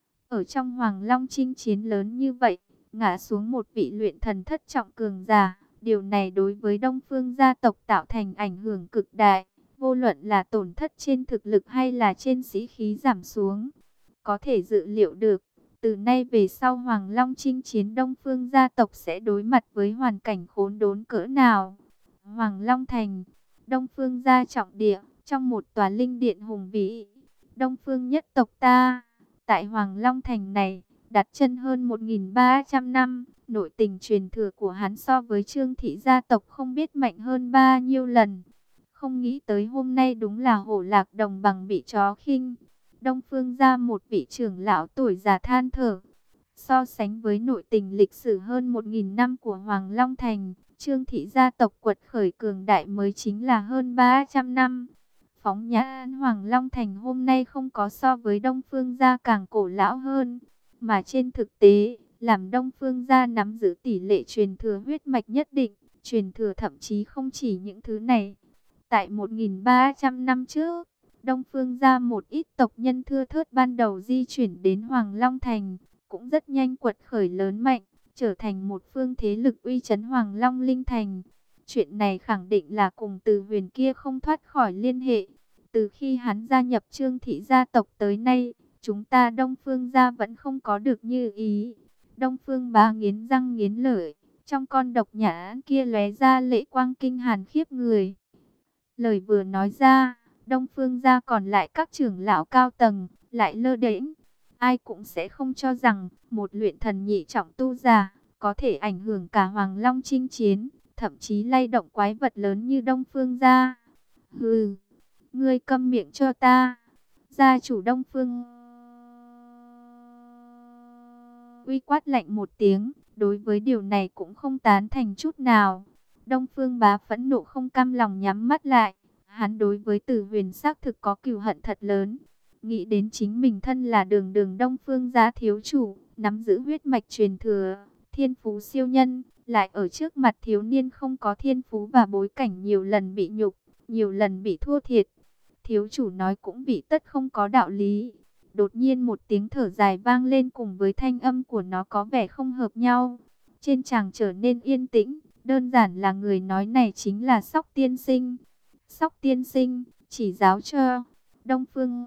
Ở trong Hoàng Long chinh chiến lớn như vậy, ngã xuống một vị luyện thần thất trọng cường giả, điều này đối với Đông Phương gia tộc tạo thành ảnh hưởng cực đại, vô luận là tổn thất trên thực lực hay là trên sĩ khí giảm xuống. Có thể dự liệu được, từ nay về sau Hoàng Long chinh chiến Đông Phương gia tộc sẽ đối mặt với hoàn cảnh khốn đốn cỡ nào. Hoàng Long Thành, Đông Phương gia trọng địa, trong một tòa linh điện hùng vĩ, Đông Phương nhất tộc ta, tại Hoàng Long Thành này, đặt chân hơn một nghìn ba trăm năm, nội tình truyền thừa của hắn so với Trương thị gia tộc không biết mạnh hơn bao nhiêu lần. Không nghĩ tới hôm nay đúng là hổ lạc đồng bằng bị chó khinh. Đông Phương gia một vị trưởng lão tuổi già than thở. So sánh với nội tình lịch sử hơn một nghìn năm của Hoàng Long Thành, Trương thị gia tộc quật khởi cường đại mới chính là hơn ba trăm năm. Phóng nhãn Hoàng Long Thành hôm nay không có so với Đông Phương gia càng cổ lão hơn. Mà trên thực tế, làm Đông Phương gia nắm giữ tỷ lệ truyền thừa huyết mạch nhất định, truyền thừa thậm chí không chỉ những thứ này. Tại một nghìn ba trăm năm trước, Đông Phương gia một ít tộc nhân thưa thớt ban đầu di chuyển đến Hoàng Long Thành, cũng rất nhanh quật khởi lớn mạnh, trở thành một phương thế lực uy chấn Hoàng Long Linh Thành. Chuyện này khẳng định là cùng Từ Huyền kia không thoát khỏi liên hệ. Từ khi hắn gia nhập Trương thị gia tộc tới nay, chúng ta Đông Phương gia vẫn không có được như ý. Đông Phương bá nghiến răng nghiến lợi, trong con độc nhãn kia lóe ra lệ quang kinh hàn khiếp người. Lời vừa nói ra, Đông Phương gia còn lại các trưởng lão cao tầng lại lơ đễnh. Ai cũng sẽ không cho rằng một luyện thần nhị trọng tu giả có thể ảnh hưởng cả Hoàng Long chinh chiến, thậm chí lay động quái vật lớn như Đông Phương gia. Hừ, ngươi câm miệng cho ta. Gia chủ Đông Phương uy quát lạnh một tiếng, đối với điều này cũng không tán thành chút nào. Đông Phương bá phẫn nộ không cam lòng nhắm mắt lại. Hắn đối với Từ Huyền xác thực có cừu hận thật lớn. Nghĩ đến chính mình thân là đường đường Đông Phương gia thiếu chủ, nắm giữ huyết mạch truyền thừa, thiên phú siêu nhân, lại ở trước mặt thiếu niên không có thiên phú và bối cảnh nhiều lần bị nhục, nhiều lần bị thua thiệt. Thiếu chủ nói cũng bị tất không có đạo lý. Đột nhiên một tiếng thở dài vang lên cùng với thanh âm của nó có vẻ không hợp nhau. Trên tràng trở nên yên tĩnh, đơn giản là người nói này chính là Sóc tiên sinh. Sóc tiên sinh, chỉ giáo cho Đông Phương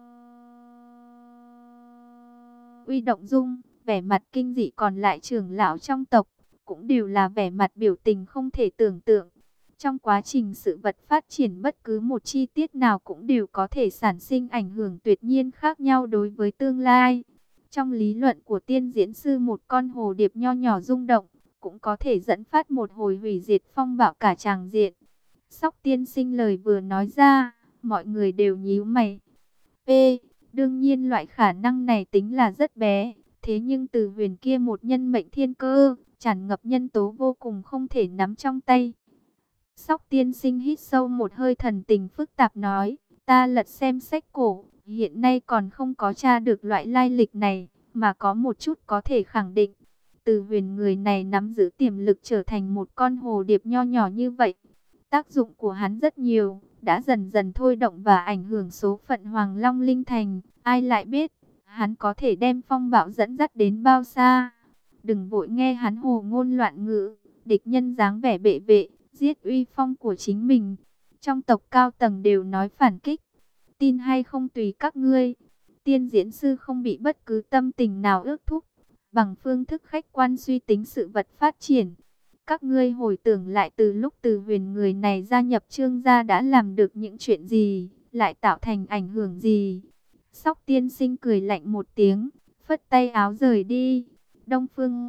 uy động dung, vẻ mặt kinh dị, còn lại trưởng lão trong tộc cũng đều là vẻ mặt biểu tình không thể tưởng tượng. Trong quá trình sự vật phát triển, bất cứ một chi tiết nào cũng đều có thể sản sinh ảnh hưởng tuyệt nhiên khác nhau đối với tương lai. Trong lý luận của tiên diễn sư, một con hồ điệp nho nhỏ rung động cũng có thể dẫn phát một hồi hủy diệt phong bạo cả tràng diện. Sóc tiên sinh lời vừa nói ra, mọi người đều nhíu mày. P, đương nhiên loại khả năng này tính là rất bé, thế nhưng Từ Huyền kia một nhân mệnh thiên cơ, tràn ngập nhân tố vô cùng không thể nắm trong tay. Sóc tiên sinh hít sâu một hơi, thần tình phức tạp nói, ta lật xem sách cổ, hiện nay còn không có tra được loại lai lịch này, mà có một chút có thể khẳng định. Từ Huyền người này nắm giữ tiềm lực trở thành một con hồ điệp nho nhỏ như vậy. Tác dụng của hắn rất nhiều, đã dần dần thôi động và ảnh hưởng số phận Hoàng Long Linh Thành. Ai lại biết, hắn có thể đem phong bạo dẫn dắt đến bao xa. Đừng vội nghe hắn hồ ngôn loạn ngữ, địch nhân dáng vẻ bệ vệ, giết uy phong của chính mình. Trong tộc cao tầng đều nói phản kích. Tin hay không tùy các ngươi. Tiên diễn sư không bị bất cứ tâm tình nào ước thúc, bằng phương thức khách quan suy tính sự vật phát triển. Các ngươi hồi tưởng lại từ lúc Từ Huyền người này gia nhập Trương gia đã làm được những chuyện gì, lại tạo thành ảnh hưởng gì. Sóc tiên sinh cười lạnh một tiếng, phất tay áo rời đi. Đông Phương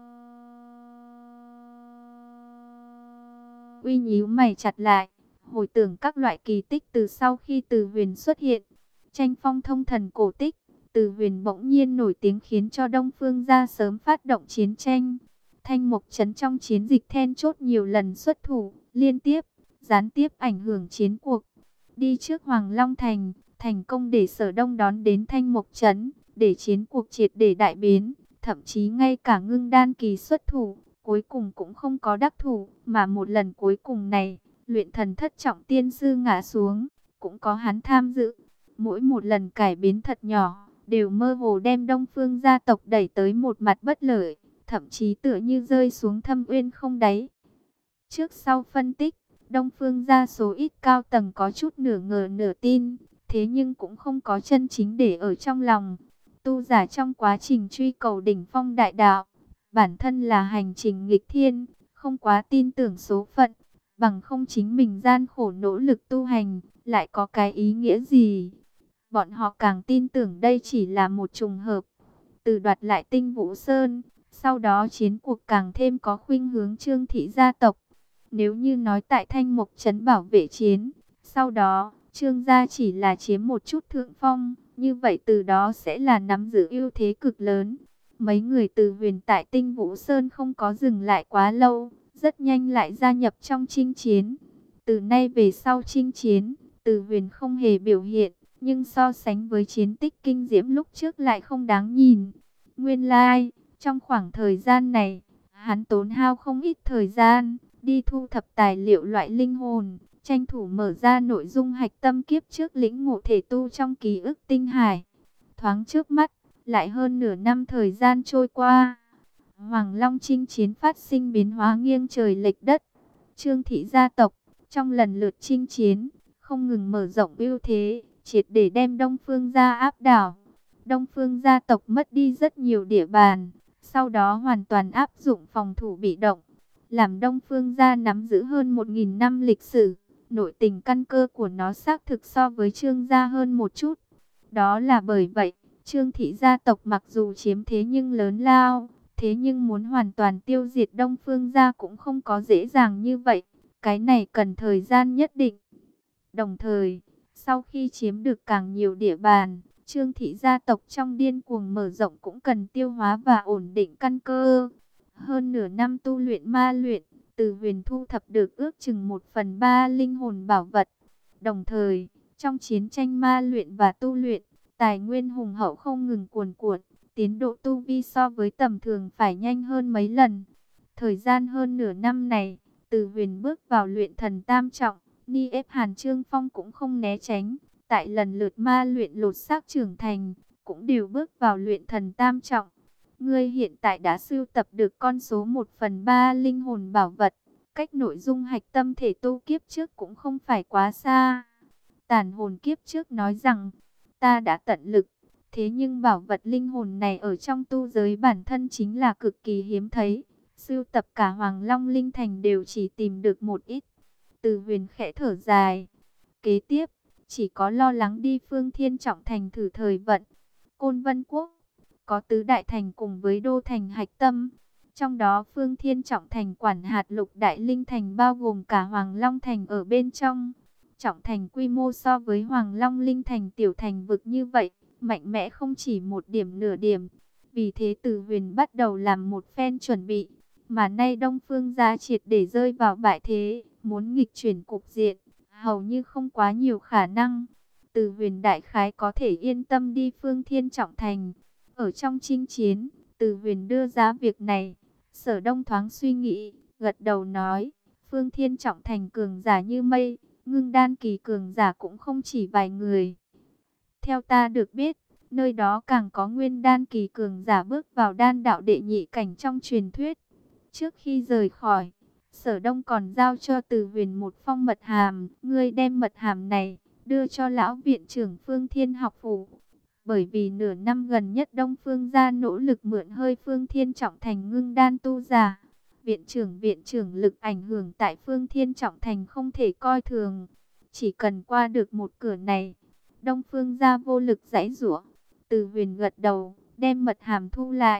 Uy nhíu mày chặt lại, hồi tưởng các loại kỳ tích từ sau khi Từ Huyền xuất hiện. Tranh phong thông thần cổ tích, Từ Huyền bỗng nhiên nổi tiếng khiến cho Đông Phương gia sớm phát động chiến tranh. Thanh Mộc Trấn trong chiến dịch then chốt nhiều lần xuất thủ, liên tiếp, gián tiếp ảnh hưởng chiến cuộc. Đi trước Hoàng Long Thành, thành công để Sở Đông đón đến Thanh Mộc Trấn, để chiến cuộc triệt để đại biến, thậm chí ngay cả Ngưng Đan kỳ xuất thủ, cuối cùng cũng không có đắc thủ, mà một lần cuối cùng này, luyện thần thất trọng tiên sư ngã xuống, cũng có hắn tham dự. Mỗi một lần cải biến thật nhỏ, đều mơ hồ đem Đông Phương gia tộc đẩy tới một mặt bất lợi, thậm chí tựa như rơi xuống thâm uyên không đáy. Trước sau phân tích, Đông Phương gia số ít cao tầng có chút nửa ngờ nửa tin, thế nhưng cũng không có chân chính để ở trong lòng. Tu giả trong quá trình truy cầu đỉnh phong đại đạo, bản thân là hành trình nghịch thiên, không quá tin tưởng số phận, bằng không chính mình gian khổ nỗ lực tu hành, lại có cái ý nghĩa gì? Bọn họ càng tin tưởng đây chỉ là một trùng hợp. Từ đoạt lại Tinh Vũ Sơn, sau đó chiến cuộc càng thêm có khuynh hướng Trương thị gia tộc. Nếu như nói tại Thanh Mộc Trấn bảo vệ chiến, sau đó Trương gia chỉ là chiếm một chút thượng phong, như vậy từ đó sẽ là nắm giữ ưu thế cực lớn. Mấy người Từ Huyền tại Tinh Vũ Sơn không có dừng lại quá lâu, rất nhanh lại gia nhập trong chinh chiến. Từ nay về sau chinh chiến, Từ Huyền không hề biểu hiện, nhưng so sánh với chiến tích kinh diễm lúc trước lại không đáng nhìn. Nguyên lai, like, trong khoảng thời gian này, hắn tốn hao không ít thời gian, đi thu thập tài liệu loại linh hồn, tranh thủ mở ra nội dung hạch tâm kiếp trước lĩnh ngộ thể tu trong ký ức tinh hải. Thoáng trước mắt, lại hơn nửa năm thời gian trôi qua. Hoàng Long chinh chiến phát sinh biến hóa nghiêng trời lệch đất. Trương thị gia tộc, trong lần lượt chinh chiến, không ngừng mở rộng ưu thế, triệt để đem Đông Phương gia áp đảo. Đông Phương gia tộc mất đi rất nhiều địa bàn, sau đó hoàn toàn áp dụng phòng thủ bị động, làm Đông Phương gia nắm giữ hơn một nghìn năm lịch sử. Nội tình căn cơ của nó xác thực so với Trương gia hơn một chút. Đó là bởi vậy, Trương thị gia tộc mặc dù chiếm thế nhưng lớn lao, thế nhưng muốn hoàn toàn tiêu diệt Đông Phương gia cũng không có dễ dàng như vậy. Cái này cần thời gian nhất định. Đồng thời, sau khi chiếm được càng nhiều địa bàn, Trương thị gia tộc trong điên cuồng mở rộng cũng cần tiêu hóa và ổn định căn cơ. Hơn nửa năm tu luyện ma luyện, Từ Huyền thu thập được ước chừng một phần ba linh hồn bảo vật. Đồng thời, trong chiến tranh ma luyện và tu luyện, tài nguyên hùng hậu không ngừng cuồn cuộn, tiến độ tu vi so với tầm thường phải nhanh hơn mấy lần. Thời gian hơn nửa năm này, Từ Huyền bước vào luyện thần tam trọng, Ni ép Hàn Trương Phong cũng không né tránh. Tại lần lượt ma luyện lột xác trưởng thành, cũng đều bước vào luyện thần tam trọng. Ngươi hiện tại đã sưu tập được con số một phần ba linh hồn bảo vật. Cách nội dung hạch tâm thể tu kiếp trước cũng không phải quá xa. Tàn hồn kiếp trước nói rằng, ta đã tận lực. Thế nhưng bảo vật linh hồn này ở trong tu giới bản thân chính là cực kỳ hiếm thấy. Sưu tập cả Hoàng Long Linh Thành đều chỉ tìm được một ít. Từ Huyền khẽ thở dài. Kế tiếp, chỉ có lo lắng đi Phương Thiên Trọng Thành thử thời vận. Côn Vân Quốc có tứ đại thành cùng với đô thành hạch tâm. Trong đó Phương Thiên Trọng Thành quản hạt lục đại linh thành bao gồm cả Hoàng Long Thành ở bên trong. Trọng Thành quy mô so với Hoàng Long Linh Thành tiểu thành vực như vậy, mạnh mẽ không chỉ một điểm nửa điểm. Vì thế Từ Huyền bắt đầu làm một phen chuẩn bị. Mà nay Đông Phương gia triệt để rơi vào bại thế, muốn nghịch chuyển cục diện, hầu như không quá nhiều khả năng. Từ Huyền đại khái có thể yên tâm đi Phương Thiên Trọng Thành. Ở trong chinh chiến, Từ Huyền đưa ra việc này. Sở Đông thoáng suy nghĩ, gật đầu nói, Phương Thiên Trọng Thành cường giả như mây, Ngưng Đan kỳ cường giả cũng không chỉ vài người. Theo ta được biết, nơi đó càng có Nguyên Đan kỳ cường giả bước vào đan đạo đệ nhị cảnh trong truyền thuyết. Trước khi rời khỏi, Sở Đông còn giao cho Từ Huyền một phong mật hàm, ngươi đem mật hàm này đưa cho lão viện trưởng Phương Thiên học phủ. Bởi vì nửa năm gần nhất Đông Phương gia nỗ lực mượn hơi Phương Thiên Trọng Thành ngưng đan tu giả. Viện trưởng viện trưởng lực ảnh hưởng tại Phương Thiên Trọng Thành không thể coi thường. Chỉ cần qua được một cửa này, Đông Phương gia vô lực giãy giụa. Từ Huyền gật đầu, đem mật hàm thu lại.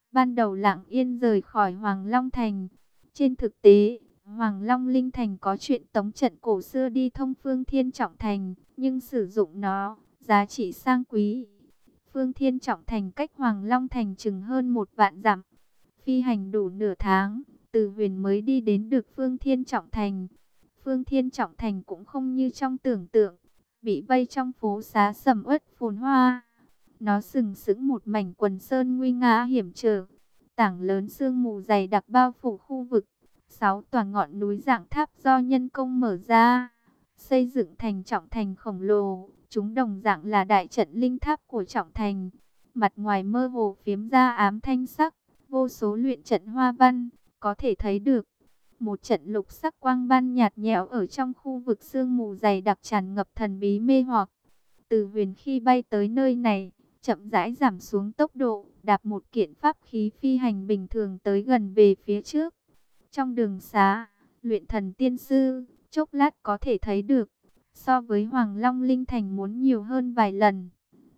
ban đầu lặng yên rời khỏi Hoàng Long Thành. Trên thực tế, Hoàng Long Linh Thành có chuyện tống trận cổ xưa đi thông Phương Thiên Trọng Thành, nhưng sử dụng nó, giá trị sang quý. Phương Thiên Trọng Thành cách Hoàng Long Thành chừng hơn một vạn dặm. Phi hành đủ nửa tháng, Từ Huyền mới đi đến được Phương Thiên Trọng Thành. Phương Thiên Trọng Thành cũng không như trong tưởng tượng, bị vây trong phố xá sầm uất phồn hoa. Nó sừng sững một mảnh quần sơn nguy nga hiểm trở. Tảng lớn sương mù dày đặc bao phủ khu vực. Sáu tòa ngọn núi dạng tháp do nhân công mở ra, xây dựng thành trọng thành khổng lồ. Chúng đồng dạng là đại trận linh tháp của trọng thành. Mặt ngoài mơ hồ phiếm ra ám thanh sắc, vô số luyện trận hoa văn, có thể thấy được. Một trận lục sắc quang ban nhạt nhẽo ở trong khu vực sương mù dày đặc tràn ngập thần bí mê hoặc. Từ Huyền khi bay tới nơi này, chậm rãi giảm xuống tốc độ, đạp một kiện pháp khí phi hành bình thường tới gần về phía trước. Trong đường xá, luyện thần tiên sư, chốc lát có thể thấy được, so với Hoàng Long Linh Thành muốn nhiều hơn vài lần.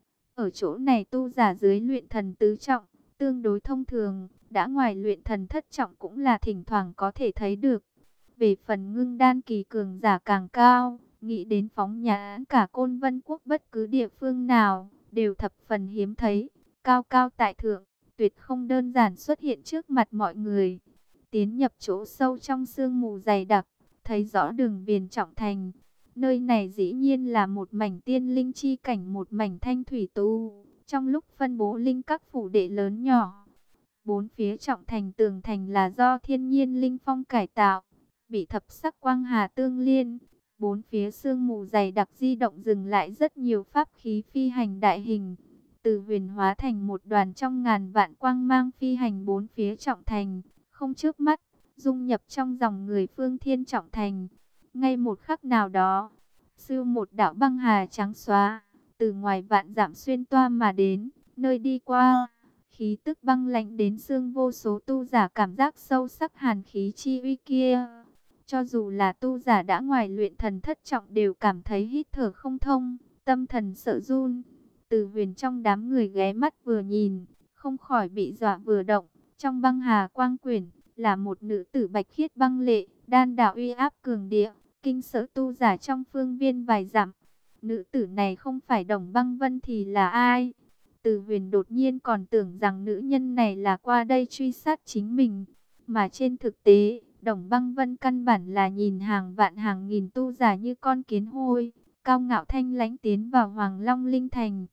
Ở chỗ này tu giả dưới luyện thần tứ trọng, tương đối thông thường, đã ngoài luyện thần thất trọng cũng là thỉnh thoảng có thể thấy được. Về phần ngưng đan kỳ cường giả càng cao, nghĩ đến phóng nhãn cả Côn Vân Quốc bất cứ địa phương nào, đều thập phần hiếm thấy, cao cao tại thượng, tuyệt không đơn giản xuất hiện trước mặt mọi người. Tiến nhập chỗ sâu trong sương mù dày đặc, thấy rõ đường viền trọng thành. Nơi này dĩ nhiên là một mảnh tiên linh chi cảnh, một mảnh thanh thủy tu, trong lúc phân bố linh các phủ đệ lớn nhỏ. Bốn phía trọng thành tường thành là do thiên nhiên linh phong cải tạo, bị thập sắc quang hà tương liên. Bốn phía sương mù dày đặc di động dừng lại rất nhiều pháp khí phi hành đại hình. Từ Huyền hóa thành một đoàn trong ngàn vạn quang mang phi hành bốn phía trọng thành, không chớp mắt, dung nhập trong dòng người Phương Thiên Trọng Thành. Ngay một khắc nào đó, siêu một đạo băng hà trắng xóa, từ ngoài vạn dặm xuyên toa mà đến, nơi đi qua, khí tức băng lạnh đến xương, vô số tu giả cảm giác sâu sắc hàn khí chi uy kia. Cho dù là tu giả đã ngoài luyện thần thất trọng đều cảm thấy hít thở không thông, tâm thần sợ run. Từ Huyền trong đám người ghé mắt vừa nhìn, không khỏi bị dọa vừa động. Trong băng hà quang quyển là một nữ tử bạch khiết băng lệ, đan đạo uy áp cường địa, kinh sợ tu giả trong phương viên vài dặm. Nữ tử này không phải Đồng Băng Vân thì là ai? Từ Huyền đột nhiên còn tưởng rằng nữ nhân này là qua đây truy sát chính mình, mà trên thực tế, Đồng Băng Vân căn bản là nhìn hàng vạn hàng nghìn tu giả như con kiến hôi, cao ngạo thanh lãnh tiến vào Hoàng Long Linh Thành.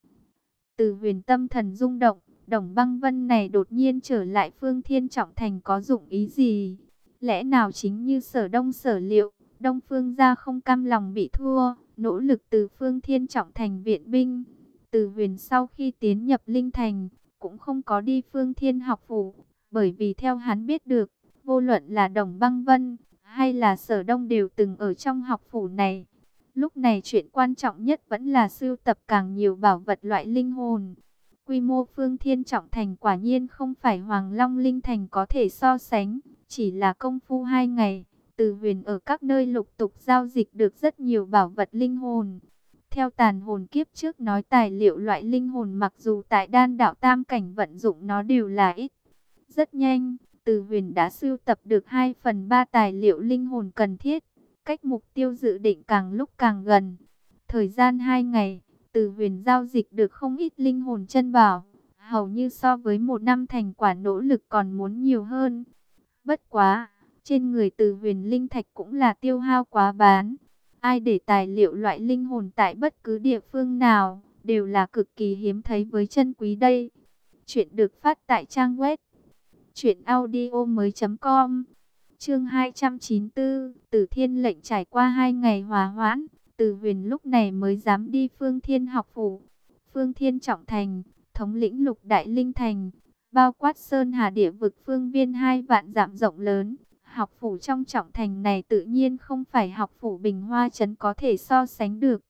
Từ Huyền tâm thần rung động, Đồng Băng Vân này đột nhiên trở lại Phương Thiên Trọng Thành có dụng ý gì? Lẽ nào chính như Sở Đông sở liệu, Đông Phương gia không cam lòng bị thua, nỗ lực từ Phương Thiên Trọng Thành viện binh? Từ Huyền sau khi tiến nhập Linh Thành, cũng không có đi Phương Thiên học phủ, bởi vì theo hắn biết được, vô luận là Đồng Băng Vân hay là Sở Đông đều từng ở trong học phủ này. Lúc này chuyện quan trọng nhất vẫn là sưu tập càng nhiều bảo vật loại linh hồn. Quy mô Phương Thiên Trọng Thành quả nhiên không phải Hoàng Long Linh Thành có thể so sánh. Chỉ là công phu hai ngày, Từ Huyền ở các nơi lục tục giao dịch được rất nhiều bảo vật linh hồn. Theo tàn hồn kiếp trước nói, tài liệu loại linh hồn mặc dù tại đan đạo tam cảnh vận dụng nó đều là ít. Rất nhanh, Từ Huyền đã sưu tập được hai phần ba tài liệu linh hồn cần thiết. Cách mục tiêu dự định càng lúc càng gần. Thời gian hai ngày, Từ Huyền giao dịch được không ít linh hồn chân bảo, hầu như so với một năm thành quả nỗ lực còn muốn nhiều hơn. Bất quá, trên người Từ Huyền linh thạch cũng là tiêu hao quá bán. Ai để tài liệu loại linh hồn tại bất cứ địa phương nào, đều là cực kỳ hiếm thấy với chân quý đây. Chuyện được phát tại trang web truyện audio mới chấm com. Chương hai trăm chín mươi tư, Tử Thiên lệnh. Trải qua hai ngày hòa hoãn, Từ Huyền lúc này mới dám đi Phương Thiên học phủ. Phương Thiên Trọng Thành, thống lĩnh lục đại linh thành, bao quát sơn hà địa vực phương viên hai vạn dặm rộng lớn. Học phủ trong trọng thành này tự nhiên không phải học phủ Bình Hoa Trấn có thể so sánh được.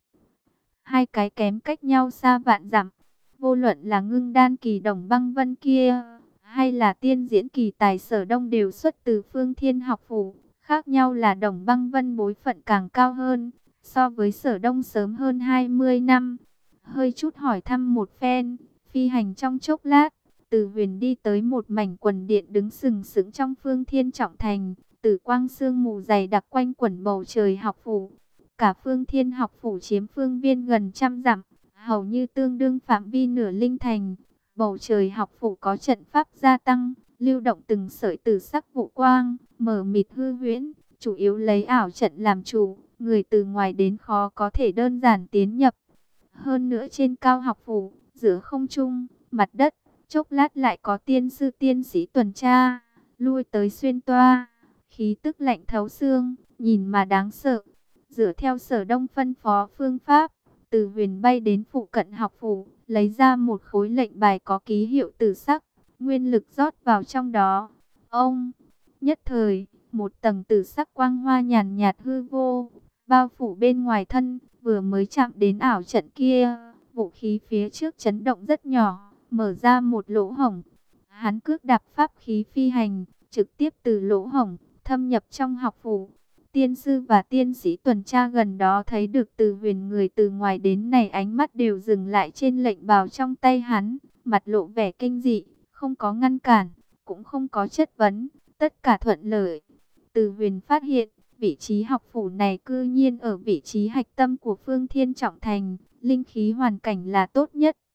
Hai cái kém cách nhau xa vạn dặm. Vô luận là ngưng đan kỳ Đồng Băng Vân kia, hay là tiên diễn kỳ tài Sở Đông đều xuất từ Phương Thiên học phủ. Khác nhau là Đồng Băng Vân bối phận càng cao hơn, so với Sở Đông sớm hơn hai mươi năm. Hơi chút hỏi thăm một phen, phi hành trong chốc lát, Từ Huyền đi tới một mảnh quần điện đứng sừng sững trong Phương Thiên Trọng Thành. Tử quang sương mù dày đặc quanh quẩn bầu trời học phủ. Cả Phương Thiên học phủ chiếm phương viên gần trăm dặm, hầu như tương đương phạm vi nửa linh thành. Bầu trời học phủ có trận pháp gia tăng, lưu động từng sợi tử sắc vụ quang, mở mịt hư huyễn, chủ yếu lấy ảo trận làm chủ, người từ ngoài đến khó có thể đơn giản tiến nhập. Hơn nữa trên cao học phủ, giữa không trung, mặt đất, chốc lát lại có tiên sư tiên sĩ tuần tra, lui tới xuyên toa, khí tức lạnh thấu xương, nhìn mà đáng sợ. Dựa theo Sở Đông phân phó phương pháp, Từ Huyền bay đến phụ cận học phủ, lấy ra một khối lệnh bài có ký hiệu tử sắc, nguyên lực rót vào trong đó. Ông, nhất thời, một tầng tử sắc quang hoa nhàn nhạt hư vô, bao phủ bên ngoài thân, vừa mới chạm đến ảo trận kia, vũ khí phía trước chấn động rất nhỏ, mở ra một lỗ hổng. Hắn cước đạp pháp khí phi hành, trực tiếp từ lỗ hổng, thâm nhập trong học phủ. Tiên sư và tiên sĩ tuần tra gần đó thấy được Từ Huyền người từ ngoài đến này, ánh mắt đều dừng lại trên lệnh bào trong tay hắn, mặt lộ vẻ kinh dị, không có ngăn cản, cũng không có chất vấn, tất cả thuận lợi. Từ Huyền phát hiện, vị trí học phủ này cư nhiên ở vị trí hạch tâm của Phương Thiên Trọng Thành, linh khí hoàn cảnh là tốt nhất,